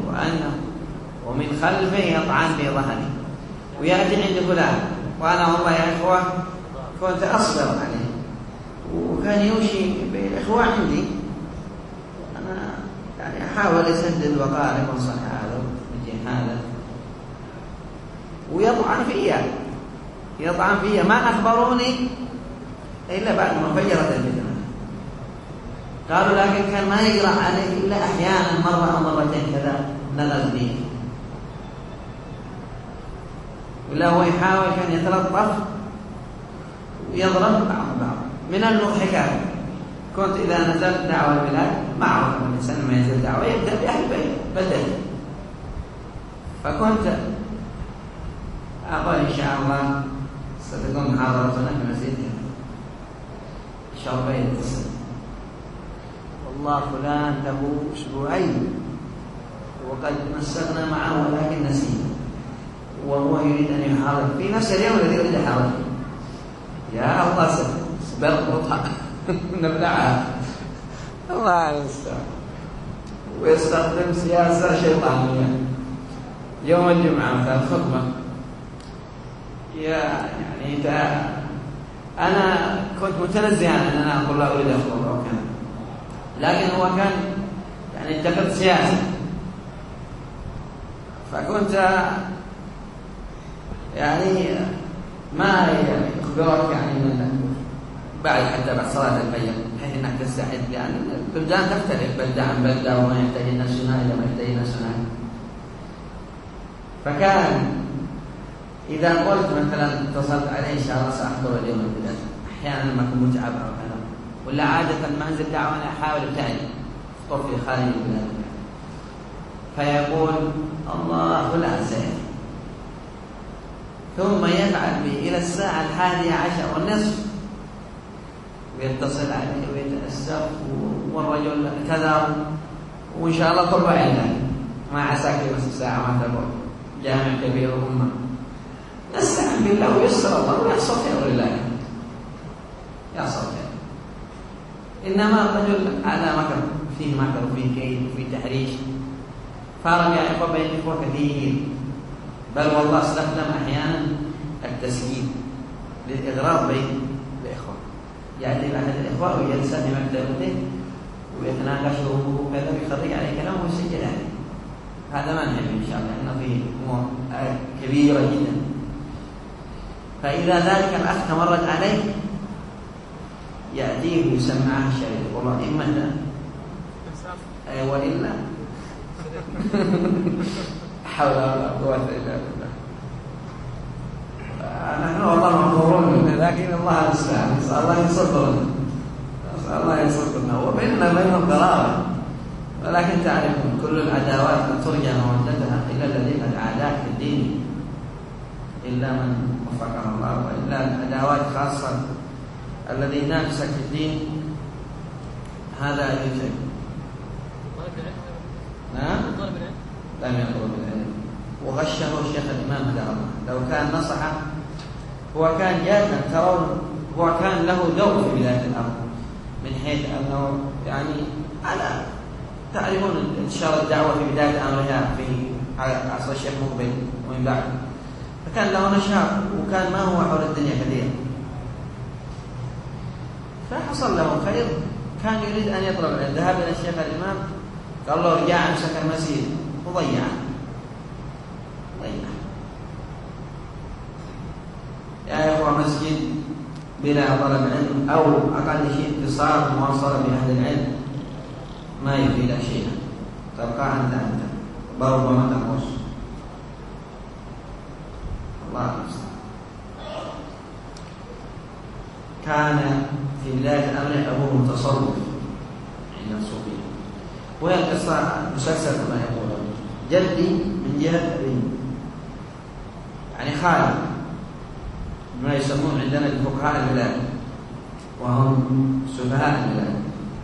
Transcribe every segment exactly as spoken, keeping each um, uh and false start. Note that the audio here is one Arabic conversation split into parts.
وأنه ومن خلفه يطعن في ظهري ويأتي عند فلان، وأنا والله يا إخوة كنت أصبر عليه، وكان يوشي بالإخوة عندي، أنا يعني أحاول أسدد وقارب وانصح هذا وجه هذا، ويطعن فيا يطعن فيا ما أخبروني إلا بعد ما فجرت الفتنة. قالوا لكن كان ما يقرأ عليه إلا أحيانا مرة أو مرتين كذا نغز به، ولا هو يحاول كان يتلطف ويضرب بعض بعض. من المضحكات كنت إذا نزلت دعوة البلاد معروف أن الإنسان ما ينزل دعوة يبدأ بأهل البيت بدل، فكنت أقول إن شاء الله ستكون محاضرتنا في مسجد شربين التسل، والله فلان له أسبوعين وقد مسكنا معه ولكن نسينا، وهو يريد أن يحاضر في نفس اليوم الذي يريد يحاضر. يا الله سبحانه نبلعها الله المستعان. ويستخدم سياسة شيطانية يوم الجمعة مثلا الخطبة، يا يعني أنا كنت متنزها أن أنا أقول لا أريد أخطب أو كذا، لكن هو كان يعني اتخذ سياسة، فكنت يعني ما يخبرك يعني من بعد حتى بعد صلاة الفجر بحيث أنك تستعد، لأن البلدان تختلف بلدة عن بلدة وما يحتاج الناس هنا إلى ما يحتاج الناس هنا. فكان إذا قلت مثلا اتصلت عليه إن شاء الله سأحضر اليوم البلاد، أحيانا لما أكون متعب أو كذا، ولا عادة ما أنزل دعوة أنا أحاول أبتعد أفطر في خارج البلاد، فيقول الله فلان سيأتي، ثم يفعل به إلى الساعة الحادية عشر والنصف ويتصل عليه ويتأسف والرجل كذا، وإن شاء الله طلع عنده ما عساك بس ساعة ما تقول جامع كبير وأمة. نستعن بالله ويسر الله ويحصل خير لله يحصل خير. إنما الرجل على مكر فيه مكر وفيه كيد وفيه تحريش، فارق يا إخوة بين إخوة كثير، بل والله استخدم أحيانا التسجيل للإغراض بين الإخوة، يأتي أحد الإخوة ويجلس في مكتبته ويتناقش وكذا ويخرج عليه كلام ويسجل عليه. هذا ما نحب إن شاء الله، لأنه فيه أمور كبيرة جدا. فإذا ذلك الأخ تمرد عليه يأتيه ويسمعه الشريط والله إما أي وإلا حول ولا قوة إلا بالله. نحن والله معذورون، لكن الله المستعان، نسأل الله يصبرنا نسأل الله يصبرنا وبيننا بينهم قرابة، ولكن تعرفون كل العداوات لا ترجى مودتها إلا الذي قد عاداك في الدين، إلا من وفقنا الله، وإلا العداوات خاصة الذي ينافسك في الدين هذا يجب. نعم لم يطلب العلم وغشه الشيخ الإمام هداه الله، لو كان نصحه هو كان جادا ترون، هو كان له دور في بداية الأمر من حيث أنه يعني على تعرفون انتشار الدعوة في بداية أمرها في عصر الشيخ مقبل ومن بعد، فكان له نشاط وكان ما هو حول الدنيا كثير، فحصل له خير. كان يريد أن يطلب العلم، ذهب إلى الشيخ الإمام قال له ارجع امسك المسجد وضيعه ضيعه يا إخوة. مسجد بلا طلب علم أو أقل شيء اتصال مواصلة بأهل العلم ما يفيد شيئا، تبقى أنت أنت بربما تنقص. الله المستعان. كان في بداية أمره أبوه متصوف عند الصوفية، وهي القصة مسلسل كما يقولون. جدي من جهة أبي يعني خالد، ما يسمون عندنا الفقهاء البلاد وهم سفهاء البلاد.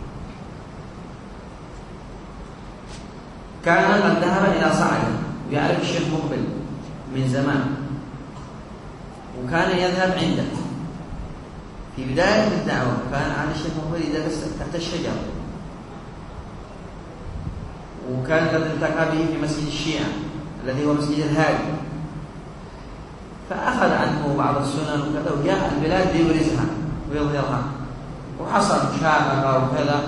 كان قد ذهب إلى صعدة ويعرف الشيخ مقبل من زمان، وكان يذهب عنده في بداية الدعوة. كان على الشيخ مقبل يجلس تحت الشجر وكان قد التقى به في مسجد الشيعة الذي هو مسجد الهادي، فأخذ عنه بعض السنن وكذا، وجاء البلاد ليبرزها ويظهرها، وحصل مشاقة وكذا.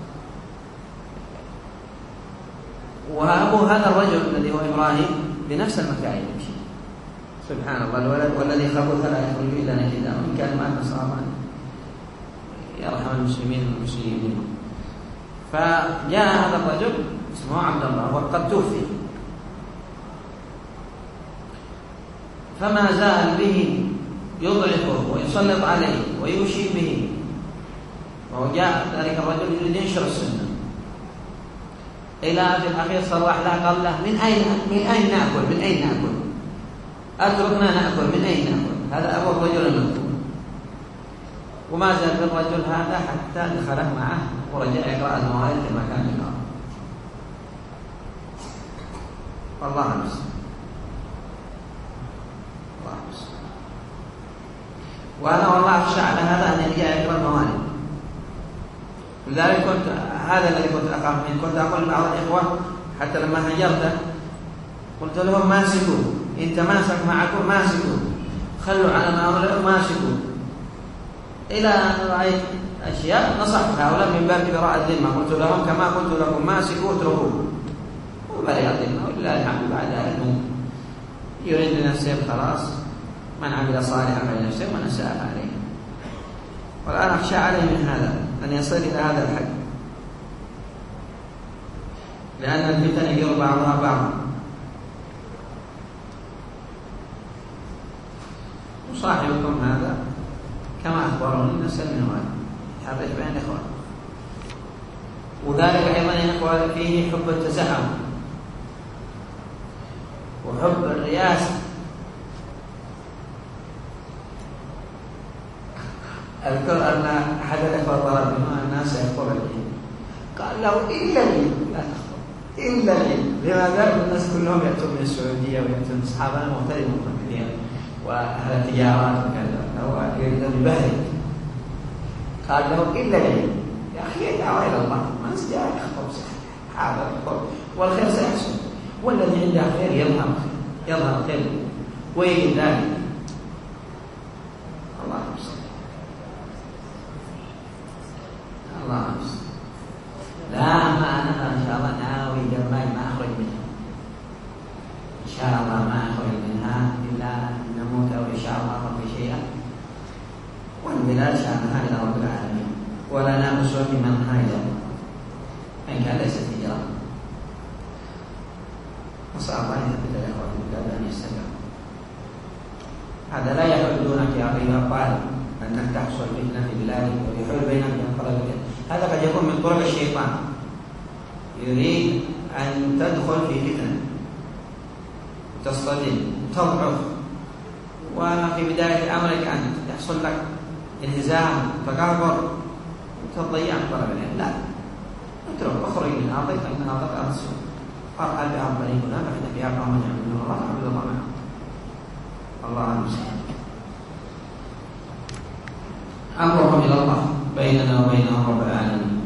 وأبو هذا الرجل الذي هو إبراهيم بنفس المكائد يمشي، سبحان الله، الولد والذي خبث لا يخرج إلا نجدا، وإن كان مات نصارى يرحم المسلمين والمسلمين. فجاء هذا الرجل اسمه عبد الله وقد توفي، فما زال به يضعفه ويسلط عليه ويوشي به، وجاء ذلك الرجل يريد ينشر السنة، إلى في الأخير صرح له قال له من أين من أين نأكل من أين نأكل أتركنا نأكل من أين نأكل. هذا أبو الرجل المذكور، وما زال بالرجل هذا حتى دخله معه ورجع يقرأ الموارد كما كان يقرأ. والله المستعان، الله المستعان. وأنا والله أخشى على هذا أن يرجع يقرأ الموارد. لذلك كنت هذا الذي كنت أخاف منه، كنت أقول لبعض الإخوة حتى لما هجرته قلت لهم ماسكوا، إن تماسك معكم ماسكوا، خلوا على ما أمره ماسكوا، إلى أن رأيت أشياء نصحت هؤلاء من باب براء الذمة، قلت لهم كما قلت لكم ماسكوا اتركوه وبرئ الذمة، ولله الحمد. بعد ذلك يريد لنفسه خلاص، من عمل صالحا فلنفسه ومن أساء عليه. والآن أخشى عليه من هذا أن يصل إلى هذا الحد، لأن الفتن يجر بعضها بعضا. وصاحبكم هذا كما أخبروني نسأل منه هذا يحرج بين الإخوان، وذلك أيضا يا إخوان فيه حب التزعم وحب الرياسة. أذكر أن أحد الإخوة طلب منه الناس يخطب الدين، قال له إلا لي لا تخطب إلا لي. لماذا؟ الناس كلهم يأتون من السعودية ويأتون أصحابنا مغتربون كثيرا وأهل التجارات وكذا، هو يريد أن يبهرك. قال له إلا لي يا أخي دعوة إلى الله، ما استطاع يخطب هذا الخطب والخير سيحصل، والذي عنده خير يظهر يظهر خير ويجد ذلك. الله المستعان، الله المستعان. لا ما أنا إن شاء الله ناوي جمعي ما أخرج منها، إن شاء الله ما أخرج منها إلا أن نموت أو إن شاء الله ربي شيئا، والبلاد شأنها إلى رب العالمين، ولا نأمس بمن هاجر إن كان ليس تجارة. نسأل الله أن يثبت الإخوة في البلاد أن يستمروا. هذا لا يحل دونك يا أيها الطالب أنك تحصل فتنة في بلادك ويحول بينك وبين طلبك. هذا قد يكون من طرق الشيطان، يريد أن تدخل في فتنة وتصطدم وتضعف، وفي بداية أمرك أن يحصل لك انهزام وتكبر وتضيع طلب العلم. لا، اترك اخرج من أرضك فإن أرضك أرض سوء، قرأ بها طريقنا فإن فيها قوم يعبدون الله عبد الله معه. الله المستعان. أمرهم إلى الله بيننا وبينهم رب العالمين.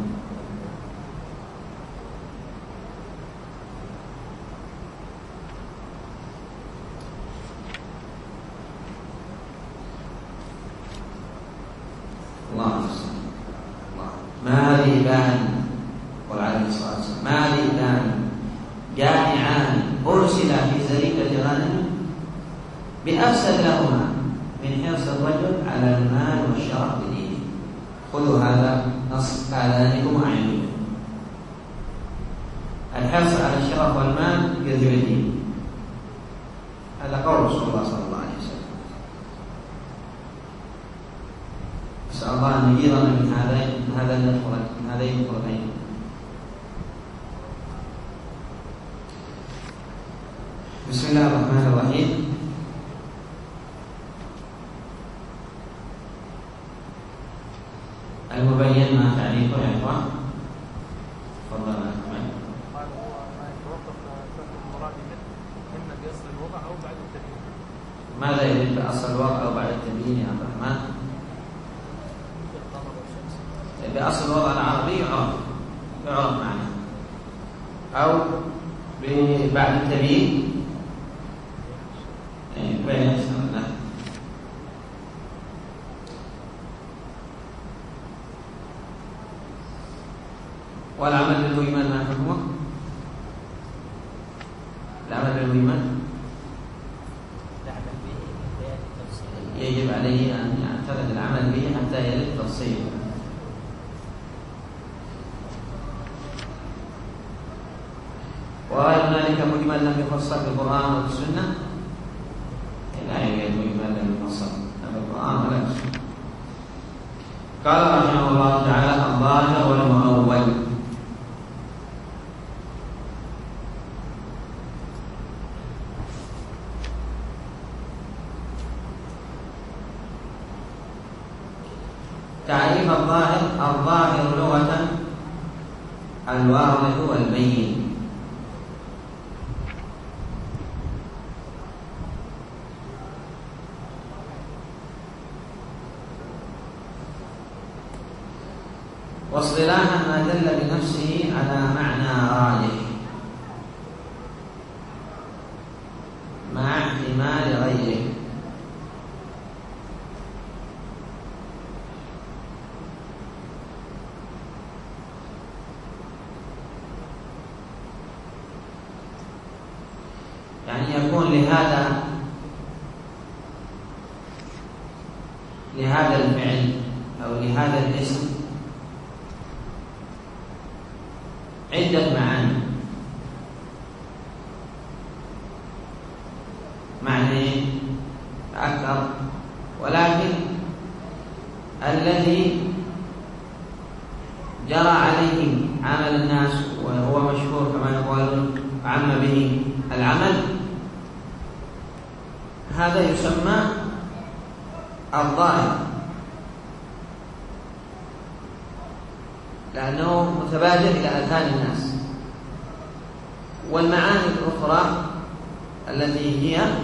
الله المستعان. ما هذه بان قل عليه الصلاة والسلام ما هذه بان جائعان أرسل في زريبة غنم بأفسد لهما من حرص الرجل على المال والشرف بدينه. خذوا هذا نص آذانكم وأعينكم. الحرص على الشرف والمال يذهب الدين، هذا قول رسول الله صلى الله عليه وسلم. نسأل الله أن يجيرنا من هذين من هذين من هذين الطرفين. بسم الله الرحمن الرحيم. المبين ما تعريفه يا إخوان؟ تفضل يا أخوان. ماذا يريد بأصل الوضع أو بعد التبيين يا عبد الرحمن؟ بأصل الوضع العربي يعرف يعرف معناه. أو بعد التبيين بين السنة. والعمل بالويمان ما حكمه؟ العمل بالويمان يجب عليه أن يعتقد العمل به حتى يرد تفصيله. وغير ذلك مجمل لم يفصل في القرآن وفي السنة لا يوجد مجمل لم يفصل في القرآن ولا في السنة. قال رحمه الله تعالى: الظاهر والمؤول. تعريف الظاهر: الظاهر لغة الواضح والبين. واصطلاحا ما دل بنفسه على معنى راجح مع احتمال غيره. يعني يكون لهذا لهذا الفعل أو لهذا الاسم عدة معاني. معنى أكثر، ولكن الذي جرى عليه عمل الناس وهو مشهور كما يقولون عم به العمل، هذا يسمى الظاهر، لأنه متبادر إلى أذهان الناس. والمعاني الأخرى التي هي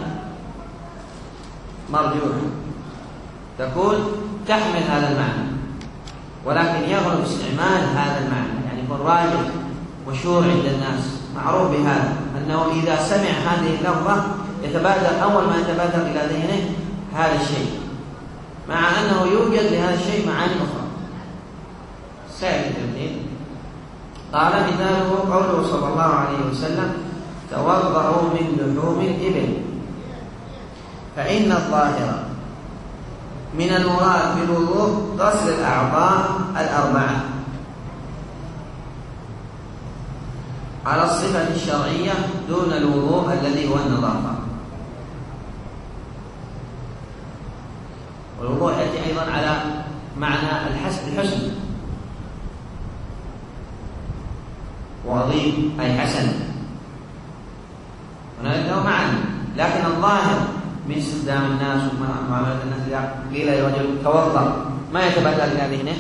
مرجوحة تكون تحمل هذا المعنى، ولكن يغلب استعمال هذا المعنى، يعني يكون راجح مشهور عند الناس معروف بهذا، أنه إذا سمع هذه اللفظة يتبادر أول ما يتبادر إلى ذهنه هذا الشيء، مع أنه يوجد لهذا الشيء معاني أخرى. سائل التمثيل. قال: مثاله قوله صلى الله عليه وسلم: توضأوا من لحوم الإبل. فإن الظاهر من المراد بالوضوء غسل الأعضاء الأربعة على الصفة الشرعية دون الوضوء الذي هو النظافة. والوضوء يأتي أيضا على معنى الحسن، وعظيم أي حسن، هناك له معنى. لكن الظاهر من استخدام الناس ومعاملة الناس إذا قيل لرجل توضأ ما يتبادر إلى ذهنه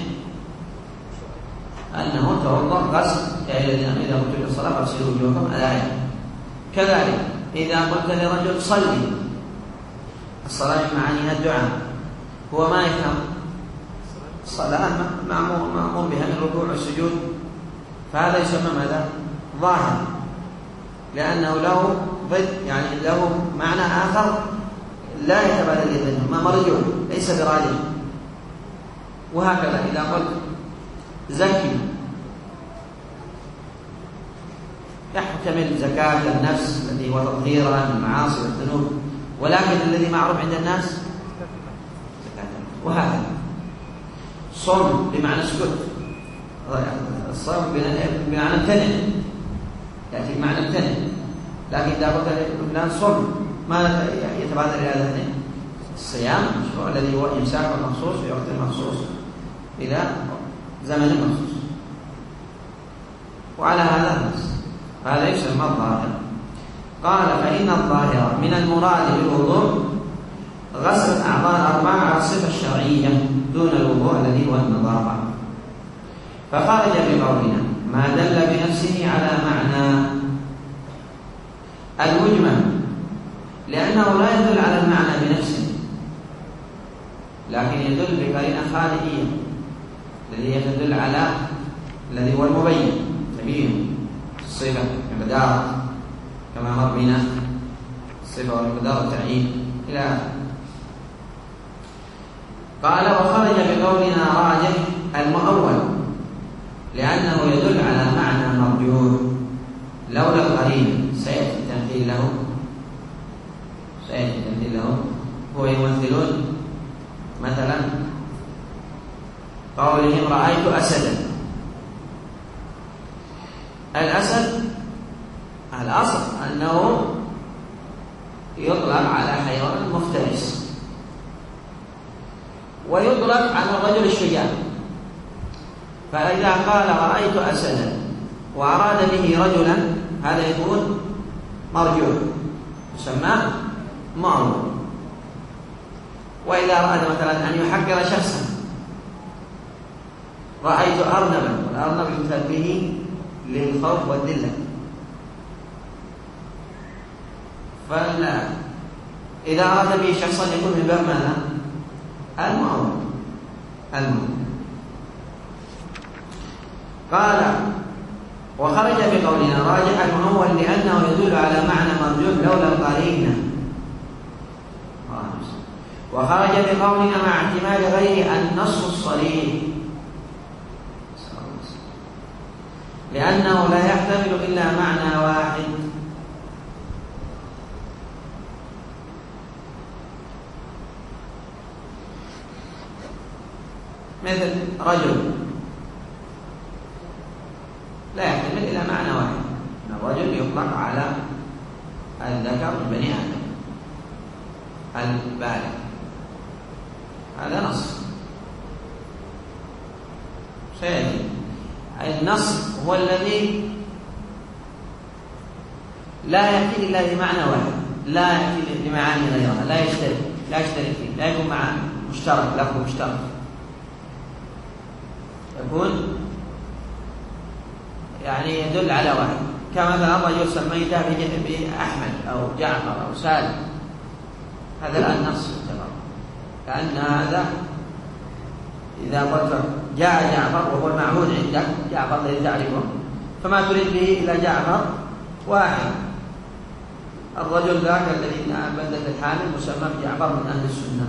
أنه توضأ غسل، يا أيها الذين آمنوا إذا قمتم إلى الصلاة فاغسلوا وجوهكم الآية. كذلك إذا قلت لرجل صلي، الصلاة من معانيها الدعاء، هو ما يفهم الصلاة مأمور بها من الركوع والسجود، فهذا يسمى ماذا؟ ظاهر، لأنه له ضد، يعني له معنى آخر لا يتبادر إليه، ما مرجوع ليس براجع. وهكذا إذا قلت زكي يحتمل زكاة النفس الذي هو تطهيرها من المعاصي والذنوب، ولكن الذي معروف عند الناس زكاة. وهكذا صوم بمعنى اسكت، الصوم بمعنى امتنع، يأتي بمعنى امتنع. لكن إذا قلت لفلان صم ما يتبادر إلى ذهنه الصيام المشروع الذي هو إمساك مخصوص في وقت مخصوص إلى زمن مخصوص، وعلى هذا النص هذا يسمى الظاهر. قال: فإن الظاهر من المراد بالوضوء غسل الأعضاء الأربعة على الصفة الشرعية دون الوضوء الذي هو النظافة. فخرج بقولنا ما دل بنفسه على معنى المجمل، لأنه لا يدل على المعنى بنفسه، لكن يدل بقرينة خارجية الذي يدل على الذي هو المبين تبين الصفة مقدار كما مر بنا الصفة والمقدار التعيين إلى آخره. قال وخرج بقولنا راجح المؤول لأنه يدل على معنى مرجوح لولا القرين. سيأتي التمثيل له سيأتي التمثيل له هو يمثلون مثلا قولهم رأيت أسدا. الأسد الأصل أنه يطلق على حيوان مفترس ويطلق على الرجل الشجاع، فإذا قال رأيت أسدا وأراد به رجلا هذا يكون مرجوح يسمى مأمور. وإذا أراد مثلا أن يحقر شخصا رأيت أرنبا، والأرنب يمثل به للخوف والذلة، فلا إذا أراد به شخصا يكون من باب ماذا؟ المؤول. المؤول قال وخرج بقولنا راجح المؤول لأنه يدل على معنى مرجوح لولا القرينة. وخرج بقولنا مع احتمال غير النص الصريح لأنه لا يحتمل إلا معنى واحد. مثل رجل لا يحتمل إلا معنى واحد، الرجل يطلق على الذكر من بني آدم البالغ، هذا نص سيأتي. النص هو الذي لا يأتي إلا بمعنى واحد، لا يأتي بمعاني غيرها، لا يشترك لا يشترك فيه، لا يكون معه مشترك لفظ مشترك، يكون يعني يدل على واحد. كما مثلا رجل سميته بأحمد أو جعفر أو سالم، هذا الآن نص يعتبر، كأن هذا إذا قلت جاء جعفر وهو المعهود عندك جعفر الذي تعرفه، فما تريد به إلا جعفر واحد. الرجل ذاك الذي من بلدة الحامل مسمى بجعفر من أهل السنة.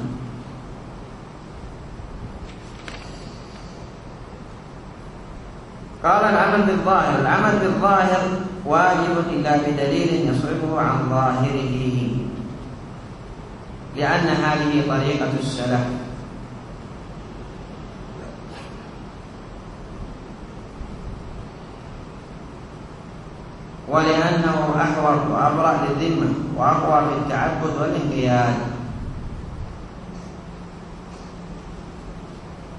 قال العمل بالظاهر، العمل بالظاهر واجب إلا بدليل يصرفه عن ظاهره، لأن هذه طريقة السلف. ولأنه أحوط وأبرأ للذمة وأقوى في التعبد والانقياد.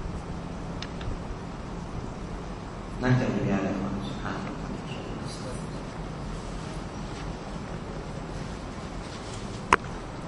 نكتفي بهذا. سبحانه وتعالى.